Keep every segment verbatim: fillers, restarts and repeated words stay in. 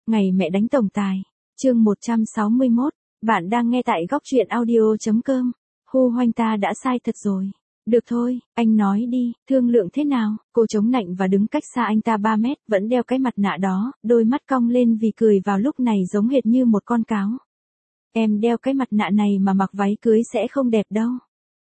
Ngày mẹ đánh tổng tài. Chương một trăm sáu mươi mốt. Bạn đang nghe tại góc truyện audio.com. Hu Hoanh ta đã sai thật rồi. Được thôi, anh nói đi, thương lượng thế nào? Cô chống nạnh và đứng cách xa anh ta ba mét, vẫn đeo cái mặt nạ đó, đôi mắt cong lên vì cười vào lúc này giống hệt như một con cáo. Em đeo cái mặt nạ này mà mặc váy cưới sẽ không đẹp đâu.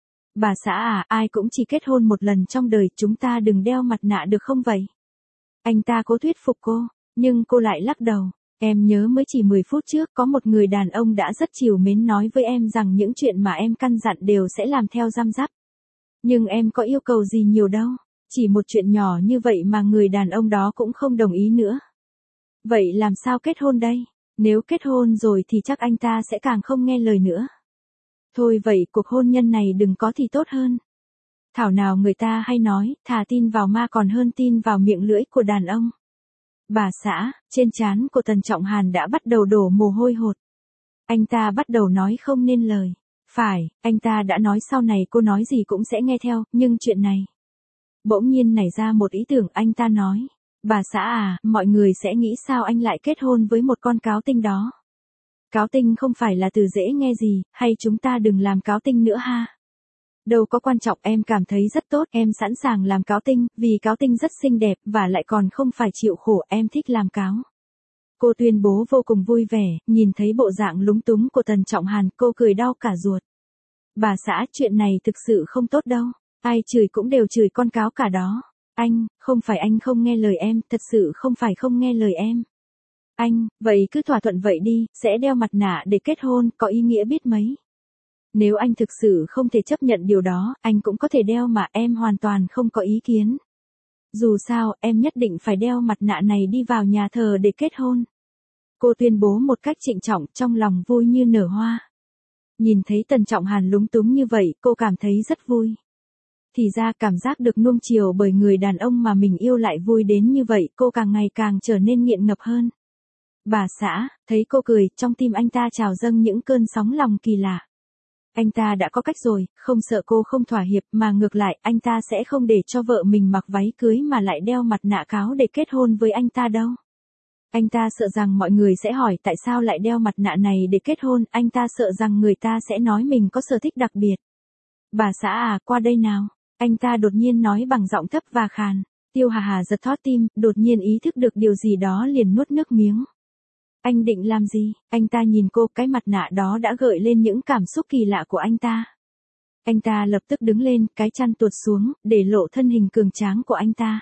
Bà xã à, ai cũng chỉ kết hôn một lần trong đời, chúng ta đừng đeo mặt nạ được không vậy? Anh ta cố thuyết phục cô, nhưng cô lại lắc đầu. Em nhớ mới chỉ mười phút trước có một người đàn ông đã rất trìu mến nói với em rằng những chuyện mà em căn dặn đều sẽ làm theo răm rắp. Nhưng em có yêu cầu gì nhiều đâu, chỉ một chuyện nhỏ như vậy mà người đàn ông đó cũng không đồng ý nữa. Vậy làm sao kết hôn đây? Nếu kết hôn rồi thì chắc anh ta sẽ càng không nghe lời nữa. Thôi vậy cuộc hôn nhân này đừng có thì tốt hơn. Thảo nào người ta hay nói, thà tin vào ma còn hơn tin vào miệng lưỡi của đàn ông. Bà xã, trên trán của Tần Trọng Hàn đã bắt đầu đổ mồ hôi hột. Anh ta bắt đầu nói không nên lời. Phải, anh ta đã nói sau này cô nói gì cũng sẽ nghe theo, nhưng chuyện này. Bỗng nhiên nảy ra một ý tưởng, anh ta nói. Bà xã à, mọi người sẽ nghĩ sao anh lại kết hôn với một con cáo tinh đó. Cáo tinh không phải là từ dễ nghe gì, hay chúng ta đừng làm cáo tinh nữa ha. Đâu có quan trọng, em cảm thấy rất tốt, em sẵn sàng làm cáo tinh, vì cáo tinh rất xinh đẹp, và lại còn không phải chịu khổ, em thích làm cáo. Cô tuyên bố vô cùng vui vẻ, nhìn thấy bộ dạng lúng túng của Tần Trọng Hàn, cô cười đau cả ruột. Bà xã, chuyện này thực sự không tốt đâu, ai chửi cũng đều chửi con cáo cả đó. Anh, không phải anh không nghe lời em, thật sự không phải không nghe lời em. Anh, vậy cứ thỏa thuận vậy đi, sẽ đeo mặt nạ để kết hôn, có ý nghĩa biết mấy. Nếu anh thực sự không thể chấp nhận điều đó, anh cũng có thể đeo mà, em hoàn toàn không có ý kiến. Dù sao, em nhất định phải đeo mặt nạ này đi vào nhà thờ để kết hôn. Cô tuyên bố một cách trịnh trọng, trong lòng vui như nở hoa. Nhìn thấy Tần Trọng Hàn lúng túng như vậy, cô cảm thấy rất vui. Thì ra cảm giác được nuông chiều bởi người đàn ông mà mình yêu lại vui đến như vậy, cô càng ngày càng trở nên nghiện ngập hơn. Bà xã, thấy cô cười, trong tim anh ta trào dâng những cơn sóng lòng kỳ lạ. Anh ta đã có cách rồi, không sợ cô không thỏa hiệp, mà ngược lại, anh ta sẽ không để cho vợ mình mặc váy cưới mà lại đeo mặt nạ cáo để kết hôn với anh ta đâu. Anh ta sợ rằng mọi người sẽ hỏi tại sao lại đeo mặt nạ này để kết hôn, anh ta sợ rằng người ta sẽ nói mình có sở thích đặc biệt. Bà xã à, qua đây nào. Anh ta đột nhiên nói bằng giọng thấp và khàn. Tiêu Hà Hà giật thót tim, đột nhiên ý thức được điều gì đó liền nuốt nước miếng. Anh định làm gì? Anh ta nhìn cô, cái mặt nạ đó đã gợi lên những cảm xúc kỳ lạ của anh ta. Anh ta lập tức đứng lên, cái chăn tuột xuống, để lộ thân hình cường tráng của anh ta.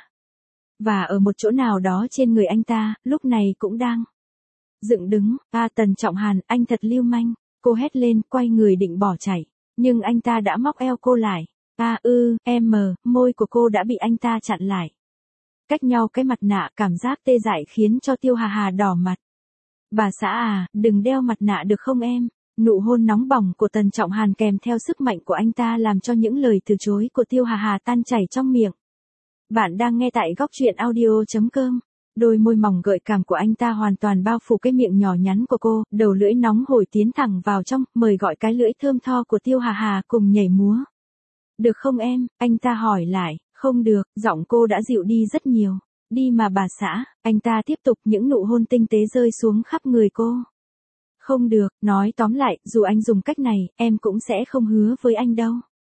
Và ở một chỗ nào đó trên người anh ta, lúc này cũng đang dựng đứng. À, Tần Trọng Hàn, anh thật lưu manh. Cô hét lên, quay người định bỏ chạy. Nhưng anh ta đã móc eo cô lại. À ư, em mờ, môi của cô đã bị anh ta chặn lại. Cách nhau cái mặt nạ, cảm giác tê dại khiến cho Tiêu Hà Hà đỏ mặt. Bà xã à, đừng đeo mặt nạ được không em? Nụ hôn nóng bỏng của Tần Trọng Hàn kèm theo sức mạnh của anh ta làm cho những lời từ chối của Tiêu Hà Hà tan chảy trong miệng. Bạn đang nghe tại góc truyện audio.com. Đôi môi mỏng gợi cảm của anh ta hoàn toàn bao phủ cái miệng nhỏ nhắn của cô, đầu lưỡi nóng hổi tiến thẳng vào trong, mời gọi cái lưỡi thơm tho của Tiêu Hà Hà cùng nhảy múa. Được không em? Anh ta hỏi lại. Không được, giọng cô đã dịu đi rất nhiều. Đi mà bà xã, anh ta tiếp tục, những nụ hôn tinh tế rơi xuống khắp người cô. Không được, nói tóm lại, dù anh dùng cách này, em cũng sẽ không hứa với anh đâu.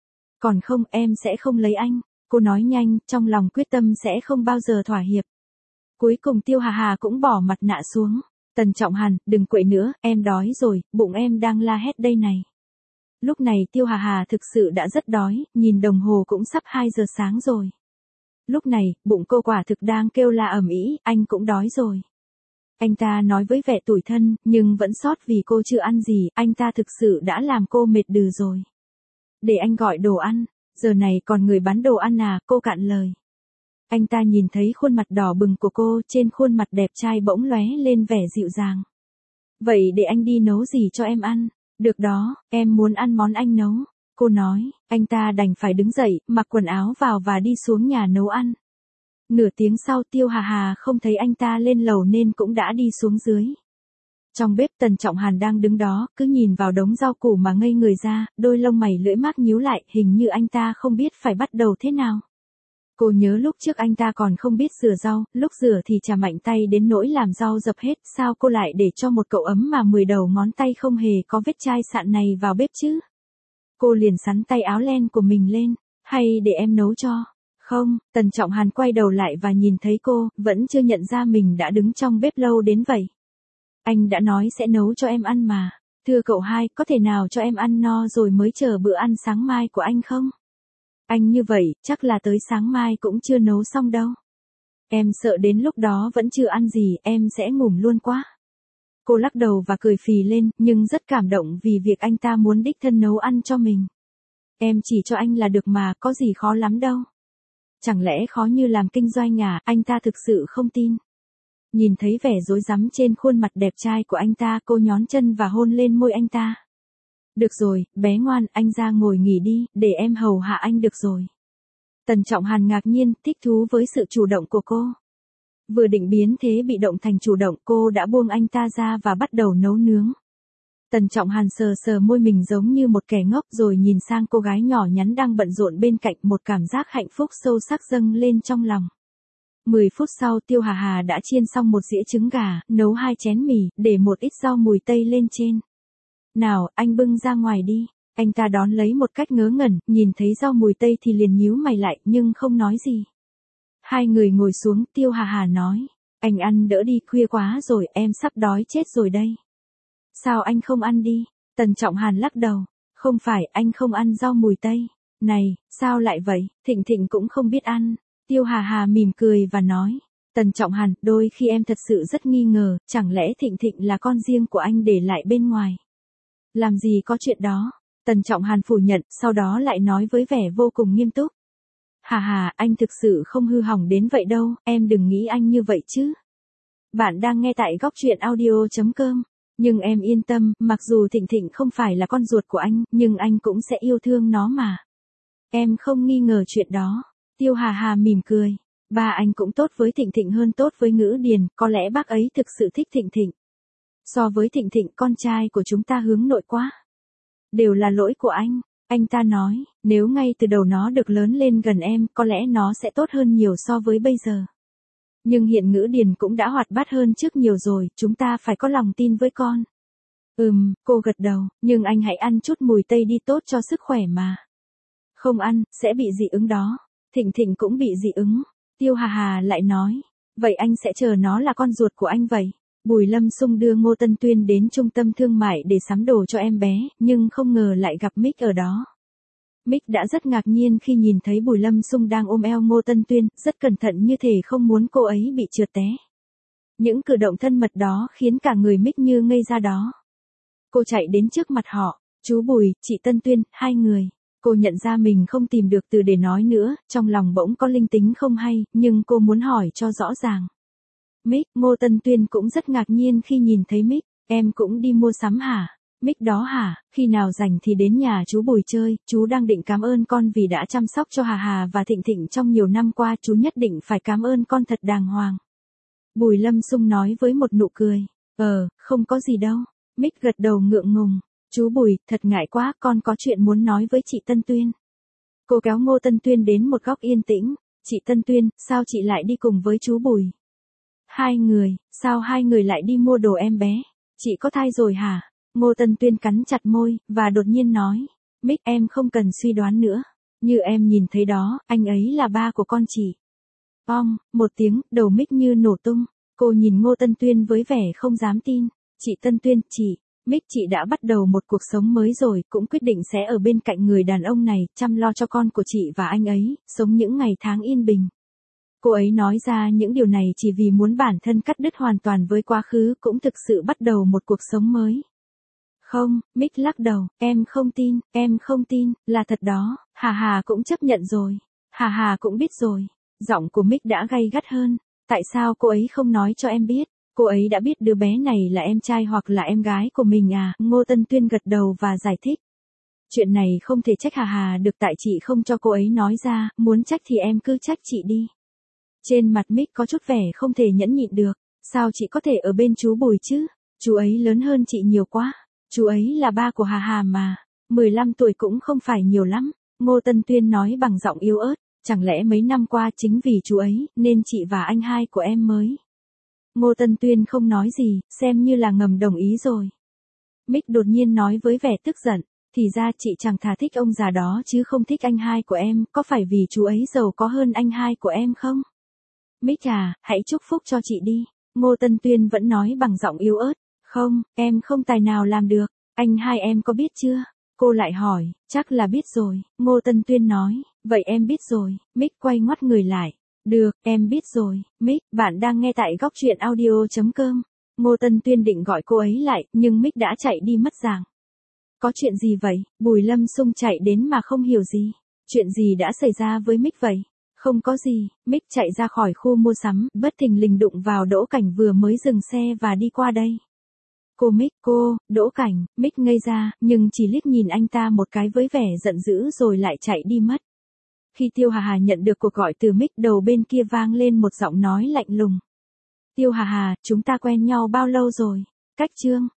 Còn không, em sẽ không lấy anh. Cô nói nhanh, trong lòng quyết tâm sẽ không bao giờ thỏa hiệp. Cuối cùng Tiêu Hà Hà cũng bỏ mặt nạ xuống. Tần Trọng Hàn, đừng quậy nữa, em đói rồi, bụng em đang la hét đây này. Lúc này Tiêu Hà Hà thực sự đã rất đói, nhìn đồng hồ cũng sắp hai giờ sáng rồi. Lúc này, bụng cô quả thực đang kêu la ầm ĩ, anh cũng đói rồi. Anh ta nói với vẻ tủi thân, nhưng vẫn sót vì cô chưa ăn gì, anh ta thực sự đã làm cô mệt đừ rồi. Để anh gọi đồ ăn, giờ này còn người bán đồ ăn à, cô cạn lời. Anh ta nhìn thấy khuôn mặt đỏ bừng của cô, trên khuôn mặt đẹp trai bỗng lóe lên vẻ dịu dàng. Vậy để anh đi nấu gì cho em ăn? Được đó, em muốn ăn món anh nấu. Cô nói, anh ta đành phải đứng dậy, mặc quần áo vào và đi xuống nhà nấu ăn. Nửa tiếng sau Tiêu Hà Hà không thấy anh ta lên lầu nên cũng đã đi xuống dưới. Trong bếp Tần Trọng Hàn đang đứng đó, cứ nhìn vào đống rau củ mà ngây người ra, đôi lông mày lưỡi mắt nhíu lại, hình như anh ta không biết phải bắt đầu thế nào. Cô nhớ lúc trước anh ta còn không biết rửa rau, lúc rửa thì chà mạnh tay đến nỗi làm rau dập hết, sao cô lại để cho một cậu ấm mà mười đầu ngón tay không hề có vết chai sạn này vào bếp chứ? Cô liền sắn tay áo len của mình lên, hay để em nấu cho? Không, Tần Trọng Hàn quay đầu lại và nhìn thấy cô, vẫn chưa nhận ra mình đã đứng trong bếp lâu đến vậy. Anh đã nói sẽ nấu cho em ăn mà. Thưa cậu hai, có thể nào cho em ăn no rồi mới chờ bữa ăn sáng mai của anh không? Anh như vậy, chắc là tới sáng mai cũng chưa nấu xong đâu. Em sợ đến lúc đó vẫn chưa ăn gì, em sẽ ngủm luôn quá. Cô lắc đầu và cười phì lên, nhưng rất cảm động vì việc anh ta muốn đích thân nấu ăn cho mình. Em chỉ cho anh là được mà, có gì khó lắm đâu. Chẳng lẽ khó như làm kinh doanh à, anh ta thực sự không tin. Nhìn thấy vẻ rối rắm trên khuôn mặt đẹp trai của anh ta, cô nhón chân và hôn lên môi anh ta. Được rồi, bé ngoan, anh ra ngồi nghỉ đi, để em hầu hạ anh được rồi. Tần Trọng Hàn ngạc nhiên, thích thú với sự chủ động của cô. Vừa định biến thế bị động thành chủ động, cô đã buông anh ta ra và bắt đầu nấu nướng. Tần Trọng Hàn sờ sờ môi mình giống như một kẻ ngốc rồi nhìn sang cô gái nhỏ nhắn đang bận rộn bên cạnh, một cảm giác hạnh phúc sâu sắc dâng lên trong lòng. mười phút sau Tiêu Hà Hà đã chiên xong một dĩa trứng gà, nấu hai chén mì, để một ít rau mùi tây lên trên. Nào, anh bưng ra ngoài đi. Anh ta đón lấy một cách ngớ ngẩn, nhìn thấy rau mùi tây thì liền nhíu mày lại, nhưng không nói gì. Hai người ngồi xuống, Tiêu Hà Hà nói. Anh ăn đỡ đi, khuya quá rồi, em sắp đói chết rồi đây. Sao anh không ăn đi? Tần Trọng Hàn lắc đầu. Không phải, anh không ăn rau mùi tây. Này, sao lại vậy? Thịnh Thịnh cũng không biết ăn. Tiêu Hà Hà mỉm cười và nói. Tần Trọng Hàn, đôi khi em thật sự rất nghi ngờ, chẳng lẽ Thịnh Thịnh là con riêng của anh để lại bên ngoài? Làm gì có chuyện đó? Tần Trọng Hàn phủ nhận, sau đó lại nói với vẻ vô cùng nghiêm túc. Hà Hà, anh thực sự không hư hỏng đến vậy đâu, em đừng nghĩ anh như vậy chứ. Bạn đang nghe tại góc truyện audio chấm com. Nhưng em yên tâm, mặc dù Thịnh Thịnh không phải là con ruột của anh, nhưng anh cũng sẽ yêu thương nó mà. Em không nghi ngờ chuyện đó. Tiêu Hà Hà mỉm cười. Ba anh cũng tốt với Thịnh Thịnh hơn tốt với Ngữ Điền, có lẽ bác ấy thực sự thích Thịnh Thịnh. So với Thịnh Thịnh, con trai của chúng ta hướng nội quá. Đều là lỗi của anh. Anh ta nói, nếu ngay từ đầu nó được lớn lên gần em, có lẽ nó sẽ tốt hơn nhiều so với bây giờ. Nhưng hiện Ngữ Điền cũng đã hoạt bát hơn trước nhiều rồi, chúng ta phải có lòng tin với con. Ừm, cô gật đầu, nhưng anh hãy ăn chút mùi tây đi, tốt cho sức khỏe mà. Không ăn, sẽ bị dị ứng đó. Thịnh Thịnh cũng bị dị ứng. Tiêu Hà Hà lại nói, vậy anh sẽ chờ nó là con ruột của anh vậy. Bùi Lâm Xung đưa Ngô Tân Tuyên đến trung tâm thương mại để sắm đồ cho em bé, nhưng không ngờ lại gặp Mick ở đó. Mick đã rất ngạc nhiên khi nhìn thấy Bùi Lâm Xung đang ôm eo Ngô Tân Tuyên, rất cẩn thận như thể không muốn cô ấy bị trượt té. Những cử động thân mật đó khiến cả người Mick như ngây ra đó. Cô chạy đến trước mặt họ, chú Bùi, chị Tân Tuyên, hai người. Cô nhận ra mình không tìm được từ để nói nữa, trong lòng bỗng có linh tính không hay, nhưng cô muốn hỏi cho rõ ràng. Mick, Ngô Tân Tuyên cũng rất ngạc nhiên khi nhìn thấy Mick, em cũng đi mua sắm hả? Mick đó hả, khi nào rảnh thì đến nhà chú Bùi chơi, chú đang định cảm ơn con vì đã chăm sóc cho Hà Hà và Thịnh Thịnh trong nhiều năm qua, chú nhất định phải cảm ơn con thật đàng hoàng. Bùi Lâm Xung nói với một nụ cười, ờ, không có gì đâu. Mick gật đầu ngượng ngùng, chú Bùi, thật ngại quá, con có chuyện muốn nói với chị Tân Tuyên. Cô kéo Ngô Tân Tuyên đến một góc yên tĩnh, chị Tân Tuyên, sao chị lại đi cùng với chú Bùi? Hai người, sao hai người lại đi mua đồ em bé? Chị có thai rồi hả? Ngô Tân Tuyên cắn chặt môi, và đột nhiên nói, Mick, em không cần suy đoán nữa. Như em nhìn thấy đó, anh ấy là ba của con chị. Ong, một tiếng, đầu Mick như nổ tung. Cô nhìn Ngô Tân Tuyên với vẻ không dám tin. Chị Tân Tuyên, chị, Mick, chị đã bắt đầu một cuộc sống mới rồi, cũng quyết định sẽ ở bên cạnh người đàn ông này, chăm lo cho con của chị và anh ấy, sống những ngày tháng yên bình. Cô ấy nói ra những điều này chỉ vì muốn bản thân cắt đứt hoàn toàn với quá khứ, cũng thực sự bắt đầu một cuộc sống mới. Không, Mick lắc đầu, em không tin, em không tin, là thật đó, Hà Hà cũng chấp nhận rồi. Hà Hà cũng biết rồi. Giọng của Mick đã gay gắt hơn. Tại sao cô ấy không nói cho em biết? Cô ấy đã biết đứa bé này là em trai hoặc là em gái của mình à? Ngô Tân Tuyên gật đầu và giải thích. Chuyện này không thể trách Hà Hà được, tại chị không cho cô ấy nói ra, muốn trách thì em cứ trách chị đi. Trên mặt Mick có chút vẻ không thể nhẫn nhịn được. Sao chị có thể ở bên chú Bùi chứ? Chú ấy lớn hơn chị nhiều quá. Chú ấy là ba của Hà Hà mà. mười lăm tuổi cũng không phải nhiều lắm. Ngô Tân Tuyên nói bằng giọng yếu ớt. Chẳng lẽ mấy năm qua chính vì chú ấy, nên chị và anh hai của em mới. Ngô Tân Tuyên không nói gì, xem như là ngầm đồng ý rồi. Mick đột nhiên nói với vẻ tức giận, thì ra chị chẳng thà thích ông già đó chứ không thích anh hai của em, có phải vì chú ấy giàu có hơn anh hai của em không? Mick à, hãy chúc phúc cho chị đi. Ngô Tân Tuyên vẫn nói bằng giọng yếu ớt, không, em không tài nào làm được, anh hai em có biết chưa? Cô lại hỏi, chắc là biết rồi, Ngô Tân Tuyên nói, vậy em biết rồi, Mick quay ngoắt người lại, được, em biết rồi, Mick, bạn đang nghe tại góc truyện audio.com. Ngô Tân Tuyên định gọi cô ấy lại, nhưng Mick đã chạy đi mất dạng. Có chuyện gì vậy? Bùi Lâm Xung chạy đến mà không hiểu gì. Chuyện gì đã xảy ra với Mick vậy? Không có gì, Mick chạy ra khỏi khu mua sắm, bất thình lình đụng vào Đỗ Cảnh vừa mới dừng xe và đi qua đây. Cô Mick, cô, Đỗ Cảnh, Mick ngây ra, nhưng chỉ liếc nhìn anh ta một cái với vẻ giận dữ rồi lại chạy đi mất. Khi Tiêu Hà Hà nhận được cuộc gọi từ Mick, đầu bên kia vang lên một giọng nói lạnh lùng. Tiêu Hà Hà, chúng ta quen nhau bao lâu rồi? Cách Trương.